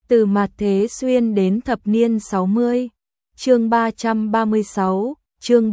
Từ mạt thế xuyên đến thập niên 60. Chương 336, chương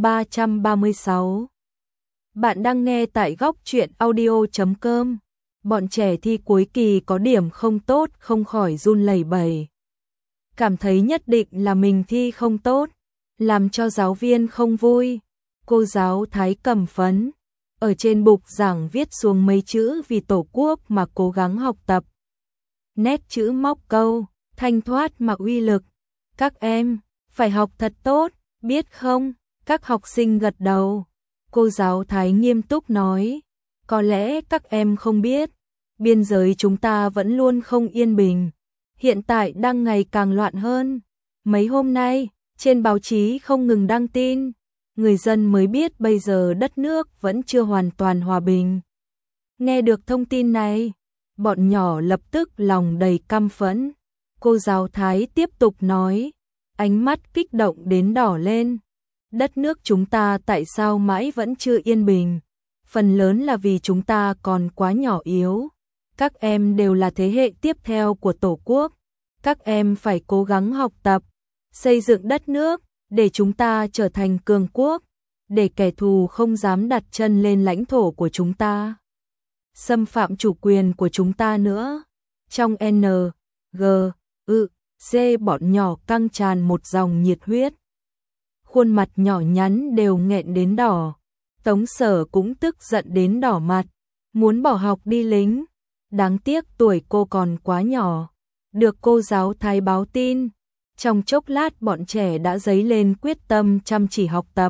336. Bạn đang nghe tại góc truyện audio.com. Bọn trẻ thi cuối kỳ có điểm không tốt không khỏi run lẩy bẩy. Cảm thấy nhất định là mình thi không tốt, làm cho giáo viên không vui. Cô giáo Thái cầm phấn, ở trên bục giảng viết xuống mấy chữ vì Tổ quốc mà cố gắng học tập. Nét chữ móc câu, thanh thoát mà uy lực. Các em, phải học thật tốt, biết không? Các học sinh gật đầu. Cô giáo Thái nghiêm túc nói, có lẽ các em không biết, biên giới chúng ta vẫn luôn không yên bình. Hiện tại đang ngày càng loạn hơn. Mấy hôm nay, trên báo chí không ngừng đăng tin, người dân mới biết bây giờ đất nước vẫn chưa hoàn toàn hòa bình. Nghe được thông tin này, bọn nhỏ lập tức lòng đầy căm phẫn. Cô giáo Thái tiếp tục nói, ánh mắt kích động đến đỏ lên. Đất nước chúng ta tại sao mãi vẫn chưa yên bình? Phần lớn là vì chúng ta còn quá nhỏ yếu. Các em đều là thế hệ tiếp theo của Tổ quốc. Các em phải cố gắng học tập, xây dựng đất nước, để chúng ta trở thành cường quốc, để kẻ thù không dám đặt chân lên lãnh thổ của chúng ta, xâm phạm chủ quyền của chúng ta nữa. Trong N, G, Ư, C bọn nhỏ căng tràn một dòng nhiệt huyết. Khuôn mặt nhỏ nhắn đều nghẹn đến đỏ. Tống Sở cũng tức giận đến đỏ mặt, muốn bỏ học đi lính. Đáng tiếc tuổi cô còn quá nhỏ. Được cô giáo Thái báo tin, trong chốc lát bọn trẻ đã dấy lên quyết tâm chăm chỉ học tập.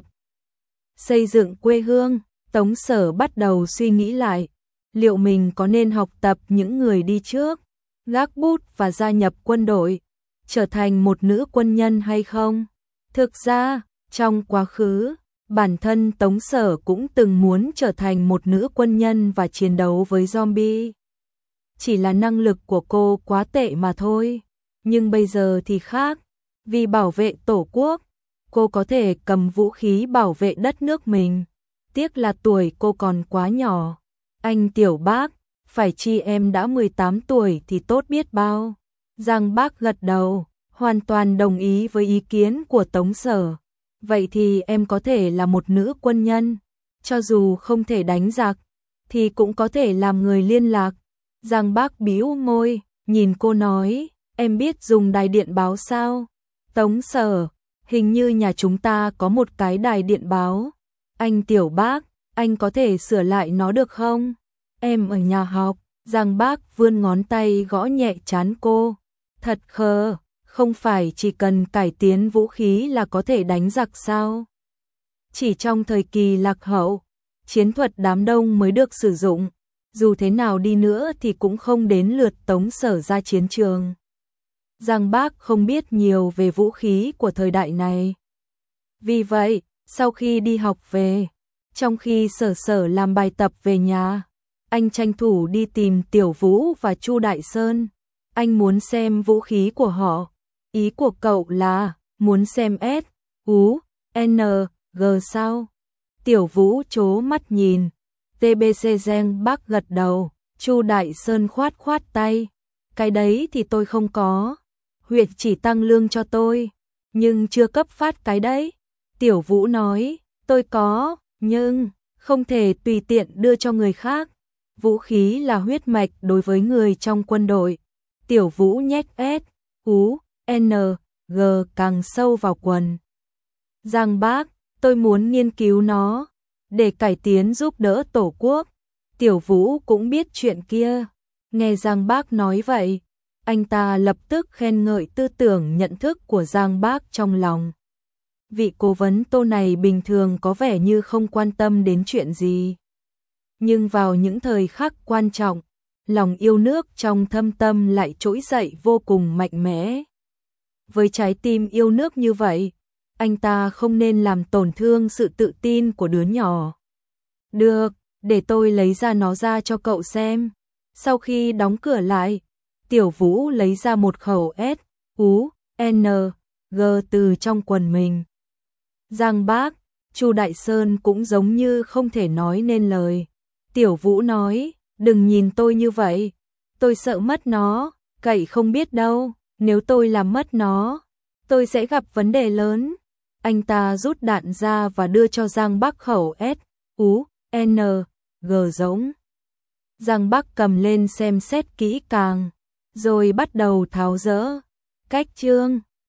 Xây dựng quê hương, Tống Sở bắt đầu suy nghĩ lại, liệu mình có nên học tập những người đi trước, gác bút và gia nhập quân đội, trở thành một nữ quân nhân hay không? Thực ra, trong quá khứ, bản thân Tống Sở cũng từng muốn trở thành một nữ quân nhân và chiến đấu với zombie. Chỉ là năng lực của cô quá tệ mà thôi. Nhưng bây giờ thì khác. Vì bảo vệ Tổ quốc, cô có thể cầm vũ khí bảo vệ đất nước mình. Tiếc là tuổi cô còn quá nhỏ. Anh Tiểu Bác, phải chi em đã 18 tuổi thì tốt biết bao. Giang Bác gật đầu, hoàn toàn đồng ý với ý kiến của Tống Sở. Vậy thì em có thể là một nữ quân nhân. Cho dù không thể đánh giặc, thì cũng có thể làm người liên lạc. Giang Bác bĩu môi, nhìn cô nói, em biết dùng đài điện báo sao? Tống Sở, hình như nhà chúng ta có một cái đài điện báo. Anh Tiểu Bác, anh có thể sửa lại nó được không? Em ở nhà học. Giang Bác vươn ngón tay gõ nhẹ trán cô. Thật khờ, không phải chỉ cần cải tiến vũ khí là có thể đánh giặc sao? Chỉ trong thời kỳ lạc hậu, chiến thuật đám đông mới được sử dụng. Dù thế nào đi nữa thì cũng không đến lượt Tống Sở ra chiến trường. Giang Bác không biết nhiều về vũ khí của thời đại này. Vì vậy, sau khi đi học về, trong khi Sở làm bài tập về nhà, anh tranh thủ đi tìm Tiểu Vũ và Chu Đại Sơn. Anh muốn xem vũ khí của họ. Ý của cậu là muốn xem S, U, N, G sao? Tiểu Vũ trố mắt nhìn. TBC Giang Bác gật đầu. Chu Đại Sơn khoát khoát tay. Cái đấy thì tôi không có. Huyện chỉ tăng lương cho tôi, nhưng chưa cấp phát cái đấy. Tiểu Vũ nói, tôi có, nhưng không thể tùy tiện đưa cho người khác. Vũ khí là huyết mạch đối với người trong quân đội. Tiểu Vũ nhét S, U, N, G càng sâu vào quần. Giang Bác, tôi muốn nghiên cứu nó, để cải tiến giúp đỡ Tổ quốc. Tiểu Vũ cũng biết chuyện kia. Nghe Giang Bác nói vậy, anh ta lập tức khen ngợi tư tưởng nhận thức của Giang Bác trong lòng. Vị cố vấn Tô này bình thường có vẻ như không quan tâm đến chuyện gì. Nhưng vào những thời khắc quan trọng, lòng yêu nước trong thâm tâm lại trỗi dậy vô cùng mạnh mẽ. Với trái tim yêu nước như vậy, anh ta không nên làm tổn thương sự tự tin của đứa nhỏ. Được, để tôi lấy ra nó ra cho cậu xem. Sau khi đóng cửa lại, Tiểu Vũ lấy ra một khẩu S, U, N, G từ trong quần mình. Giang Bác, Chu Đại Sơn cũng giống như không thể nói nên lời. Tiểu Vũ nói, đừng nhìn tôi như vậy, tôi sợ mất nó, cậy không biết đâu. Nếu tôi làm mất nó, tôi sẽ gặp vấn đề lớn. Anh ta rút đạn ra và đưa cho Giang Bắc khẩu S.U.N.G giống. Giang Bắc cầm lên xem xét kỹ càng, rồi bắt đầu tháo dỡ. Cách chương